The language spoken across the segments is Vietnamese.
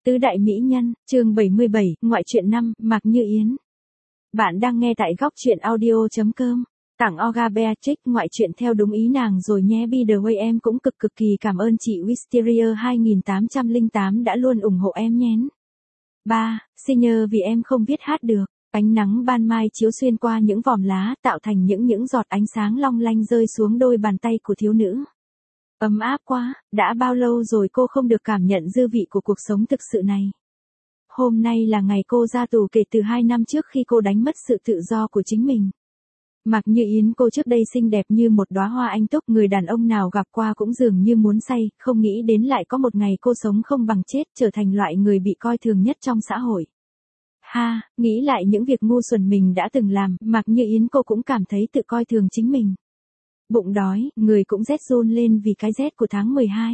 Tứ đại mỹ nhân, chương 77, ngoại truyện 5, Mạc Như Yến. Bạn đang nghe tại góc truyện audio.com. Tặng Olga Beatrix ngoại truyện theo đúng ý nàng rồi nhé. By the way, em cũng cực kỳ cảm ơn chị Wisteria 2808 đã luôn ủng hộ em nhén. 3. Xin nhờ vì em không biết hát được. Ánh nắng ban mai chiếu xuyên qua những vòm lá tạo thành những giọt ánh sáng long lanh rơi xuống đôi bàn tay của thiếu nữ. Ấm áp quá, đã bao lâu rồi cô không được cảm nhận dư vị của cuộc sống thực sự này. Hôm nay là ngày cô ra tù kể từ 2 năm trước khi cô đánh mất sự tự do của chính mình. Mạc Như Yến, cô trước đây xinh đẹp như một đóa hoa anh túc, người đàn ông nào gặp qua cũng dường như muốn say, không nghĩ đến lại có một ngày cô sống không bằng chết, trở thành loại người bị coi thường nhất trong xã hội. Ha, nghĩ lại những việc ngu xuẩn mình đã từng làm, Mạc Như Yến cô cũng cảm thấy tự coi thường chính mình. Bụng đói, người cũng rét run lên vì cái rét của tháng 12.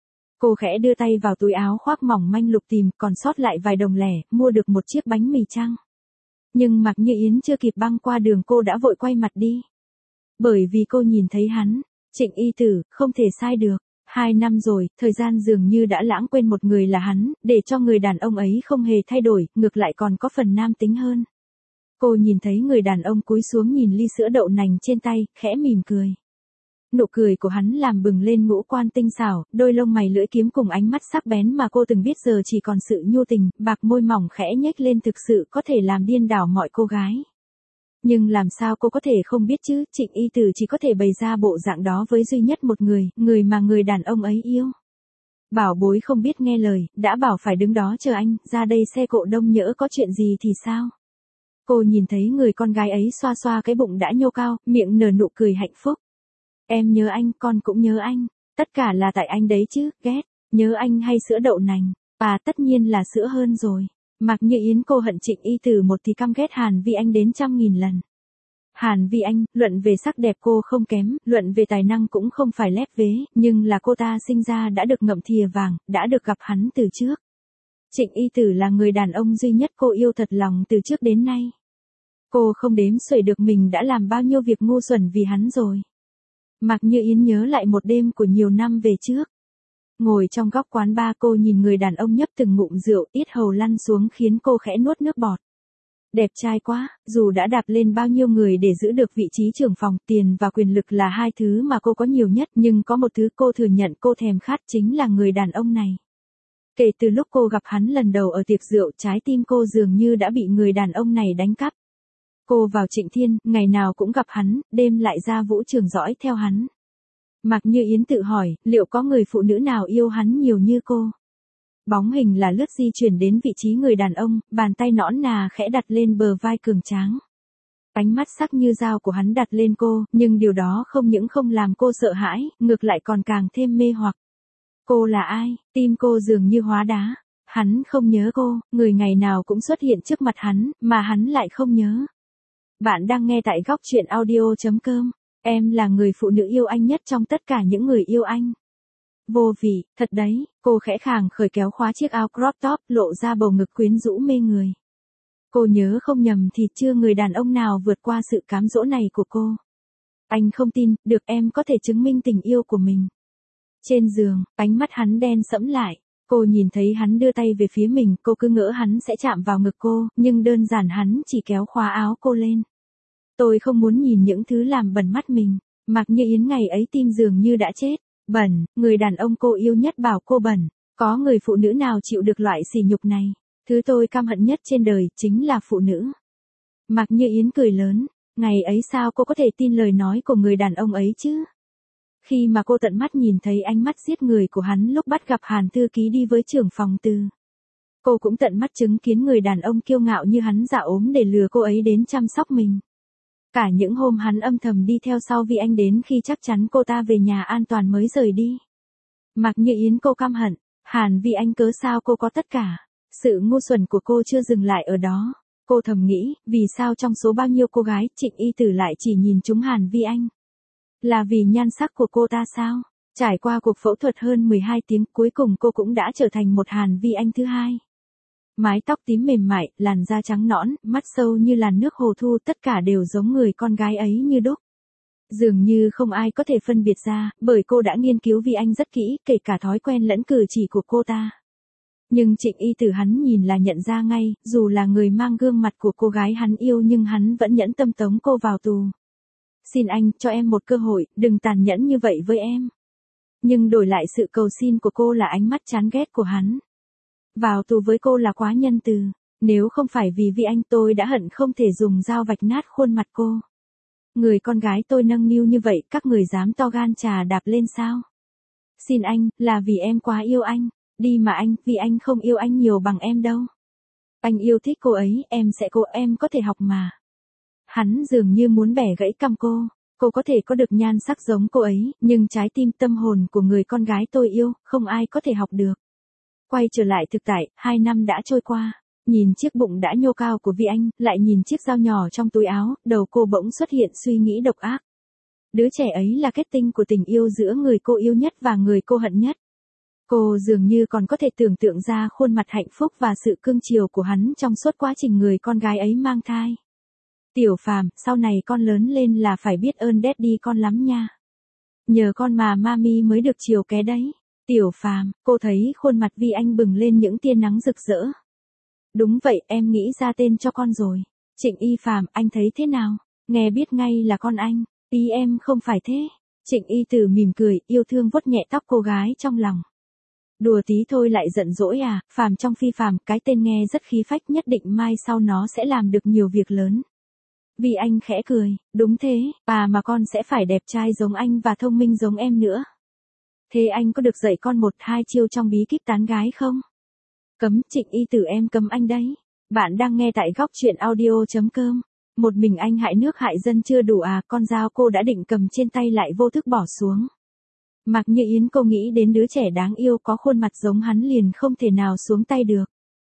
Cô khẽ đưa tay vào túi áo khoác mỏng manh lục tìm, còn sót lại vài đồng lẻ, mua được một chiếc bánh mì trăng. Nhưng Mạc Như Yến chưa kịp băng qua đường cô đã vội quay mặt đi. Bởi vì cô nhìn thấy hắn, Trịnh Y Tử, không thể sai được. 2 năm rồi, thời gian dường như đã lãng quên một người là hắn, để cho người đàn ông ấy không hề thay đổi, ngược lại còn có phần nam tính hơn. Cô nhìn thấy người đàn ông cúi xuống nhìn ly sữa đậu nành trên tay, khẽ mỉm cười. Nụ cười của hắn làm bừng lên ngũ quan tinh xảo, đôi lông mày lưỡi kiếm cùng ánh mắt sắc bén mà cô từng biết giờ chỉ còn sự nhu tình, bạc môi mỏng khẽ nhếch lên thực sự có thể làm điên đảo mọi cô gái. Nhưng làm sao cô có thể không biết chứ, Trịnh Y Tử chỉ có thể bày ra bộ dạng đó với duy nhất một người, người mà người đàn ông ấy yêu. Bảo bối không biết nghe lời, đã bảo phải đứng đó chờ anh, ra đây xe cộ đông nhỡ có chuyện gì thì sao? Cô nhìn thấy người con gái ấy xoa xoa cái bụng đã nhô cao, miệng nở nụ cười hạnh phúc. Em nhớ anh, con cũng nhớ anh. Tất cả là tại anh đấy chứ, ghét. Nhớ anh hay sữa đậu nành? À, tất nhiên là sữa hơn rồi. Mạc Như Yến cô hận Trịnh Y Tử một thì căm ghét Hàn Vi Anh đến 100.000 lần. Hàn Vi Anh, luận về sắc đẹp cô không kém, luận về tài năng cũng không phải lép vế, nhưng là cô ta sinh ra đã được ngậm thìa vàng, đã được gặp hắn từ trước. Trịnh Y Tử là người đàn ông duy nhất cô yêu thật lòng từ trước đến nay. Cô không đếm xuể được mình đã làm bao nhiêu việc ngu xuẩn vì hắn rồi. Mạc Như Yến nhớ lại một đêm của nhiều năm về trước. Ngồi trong góc quán bar cô nhìn người đàn ông nhấp từng ngụm rượu, yết hầu lăn xuống khiến cô khẽ nuốt nước bọt. Đẹp trai quá, dù đã đạp lên bao nhiêu người để giữ được vị trí trưởng phòng, tiền và quyền lực là hai thứ mà cô có nhiều nhất, nhưng có một thứ cô thừa nhận cô thèm khát chính là người đàn ông này. Kể từ lúc cô gặp hắn lần đầu ở tiệc rượu, trái tim cô dường như đã bị người đàn ông này đánh cắp. Cô vào Trịnh Thiên, ngày nào cũng gặp hắn, đêm lại ra vũ trường dõi theo hắn. Mạc Như Yến tự hỏi, liệu có người phụ nữ nào yêu hắn nhiều như cô? Bóng hình là lướt di chuyển đến vị trí người đàn ông, bàn tay nõn nà khẽ đặt lên bờ vai cường tráng. Ánh mắt sắc như dao của hắn đặt lên cô, nhưng điều đó không những không làm cô sợ hãi, ngược lại còn càng thêm mê hoặc. Cô là ai? Tim cô dường như hóa đá. Hắn không nhớ cô, người ngày nào cũng xuất hiện trước mặt hắn, mà hắn lại không nhớ. Bạn đang nghe tại góc truyện audio.com. Em là người phụ nữ yêu anh nhất trong tất cả những người yêu anh. Vô vị, thật đấy, cô khẽ khàng khởi kéo khóa chiếc áo crop top, lộ ra bầu ngực quyến rũ mê người. Cô nhớ không nhầm thì chưa người đàn ông nào vượt qua sự cám dỗ này của cô. Anh không tin, được em có thể chứng minh tình yêu của mình. Trên giường, ánh mắt hắn đen sẫm lại. Cô nhìn thấy hắn đưa tay về phía mình, cô cứ ngỡ hắn sẽ chạm vào ngực cô, nhưng đơn giản hắn chỉ kéo khóa áo cô lên. Tôi không muốn nhìn những thứ làm bẩn mắt mình. Mạc Như Yến ngày ấy tim dường như đã chết. Bẩn, người đàn ông cô yêu nhất bảo cô bẩn. Có người phụ nữ nào chịu được loại sỉ nhục này? Thứ tôi căm hận nhất trên đời chính là phụ nữ. Mạc Như Yến cười lớn. Ngày ấy sao cô có thể tin lời nói của người đàn ông ấy chứ? Khi mà cô tận mắt nhìn thấy ánh mắt giết người của hắn lúc bắt gặp Hàn thư ký đi với trưởng phòng Từ. Cô cũng tận mắt chứng kiến người đàn ông kiêu ngạo như hắn giả ốm để lừa cô ấy đến chăm sóc mình. Cả những hôm hắn âm thầm đi theo sau Vi Anh đến khi chắc chắn cô ta về nhà an toàn mới rời đi. Mạc Như Yến cô căm hận, Hàn Vi Anh cớ sao cô có tất cả. Sự ngu xuẩn của cô chưa dừng lại ở đó. Cô thầm nghĩ, vì sao trong số bao nhiêu cô gái, Trịnh Y Tử lại chỉ nhìn trúng Hàn Vi Anh? Là vì nhan sắc của cô ta sao? Trải qua cuộc phẫu thuật hơn 12 tiếng, cuối cùng cô cũng đã trở thành một Hàn Vi Anh thứ hai. Mái tóc tím mềm mại, làn da trắng nõn, mắt sâu như làn nước hồ thu, tất cả đều giống người con gái ấy như đúc. Dường như không ai có thể phân biệt ra, bởi cô đã nghiên cứu Vi Anh rất kỹ, kể cả thói quen lẫn cử chỉ của cô ta. Nhưng Trịnh Y Tử hắn nhìn là nhận ra ngay, dù là người mang gương mặt của cô gái hắn yêu nhưng hắn vẫn nhẫn tâm tống cô vào tù. Xin anh, cho em một cơ hội, đừng tàn nhẫn như vậy với em. Nhưng đổi lại sự cầu xin của cô là ánh mắt chán ghét của hắn. Vào tù với cô là quá nhân từ. Nếu không phải vì anh tôi đã hận không thể dùng dao vạch nát khuôn mặt cô. Người con gái tôi nâng niu như vậy, các người dám to gan chà đạp lên sao? Xin anh, là vì em quá yêu anh. Đi mà anh, vì anh không yêu anh nhiều bằng em đâu. Anh yêu thích cô ấy, em có thể học mà. Hắn dường như muốn bẻ gãy cằm cô. Cô có thể có được nhan sắc giống cô ấy, nhưng trái tim tâm hồn của người con gái tôi yêu, không ai có thể học được. Quay trở lại thực tại, 2 năm đã trôi qua. Nhìn chiếc bụng đã nhô cao của Vi Anh, lại nhìn chiếc dao nhỏ trong túi áo, đầu cô bỗng xuất hiện suy nghĩ độc ác. Đứa trẻ ấy là kết tinh của tình yêu giữa người cô yêu nhất và người cô hận nhất. Cô dường như còn có thể tưởng tượng ra khuôn mặt hạnh phúc và sự cưng chiều của hắn trong suốt quá trình người con gái ấy mang thai. Tiểu Phàm, sau này con lớn lên là phải biết ơn daddy con lắm nha. Nhờ con mà mami mới được chiều ké đấy. Tiểu Phàm, cô thấy khuôn mặt Vi Anh bừng lên những tia nắng rực rỡ. Đúng vậy, em nghĩ ra tên cho con rồi. Trịnh Y Phàm, anh thấy thế nào? Nghe biết ngay là con anh. Ý em không phải thế. Trịnh Y Tử mỉm cười, yêu thương vuốt nhẹ tóc cô gái trong lòng. Đùa tí thôi lại giận dỗi à? Phàm trong phi phàm, cái tên nghe rất khí phách, nhất định mai sau nó sẽ làm được nhiều việc lớn. Vi Anh khẽ cười, đúng thế, mà con sẽ phải đẹp trai giống anh và thông minh giống em nữa. Thế anh có được dạy con 1-2 chiêu trong bí kíp tán gái không? Cấm, Trịnh Y Tử, em cấm anh đấy. Bạn đang nghe tại góc truyện audio.com. Một mình anh hại nước hại dân chưa đủ à? Con dao cô đã định cầm trên tay lại vô thức bỏ xuống. Mạc Như Yến, cô nghĩ đến đứa trẻ đáng yêu có khuôn mặt giống hắn liền không thể nào xuống tay được.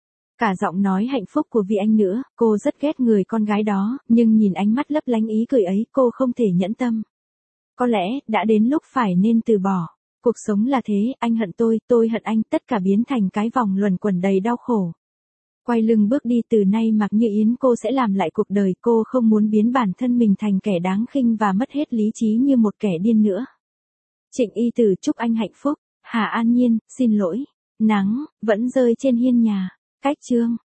Cả giọng nói hạnh phúc của Vi Anh nữa, cô rất ghét người con gái đó, nhưng nhìn ánh mắt lấp lánh ý cười ấy, cô không thể nhẫn tâm. Có lẽ, đã đến lúc phải nên từ bỏ. Cuộc sống là thế, anh hận tôi hận anh, tất cả biến thành cái vòng luẩn quẩn đầy đau khổ. Quay lưng bước đi, từ nay Mạc Như Yến cô sẽ làm lại cuộc đời, cô không muốn biến bản thân mình thành kẻ đáng khinh và mất hết lý trí như một kẻ điên nữa. Trịnh Y Tử, chúc anh hạnh phúc. Hà An Nhiên, xin lỗi. Nắng, vẫn rơi trên hiên nhà. Cách chương.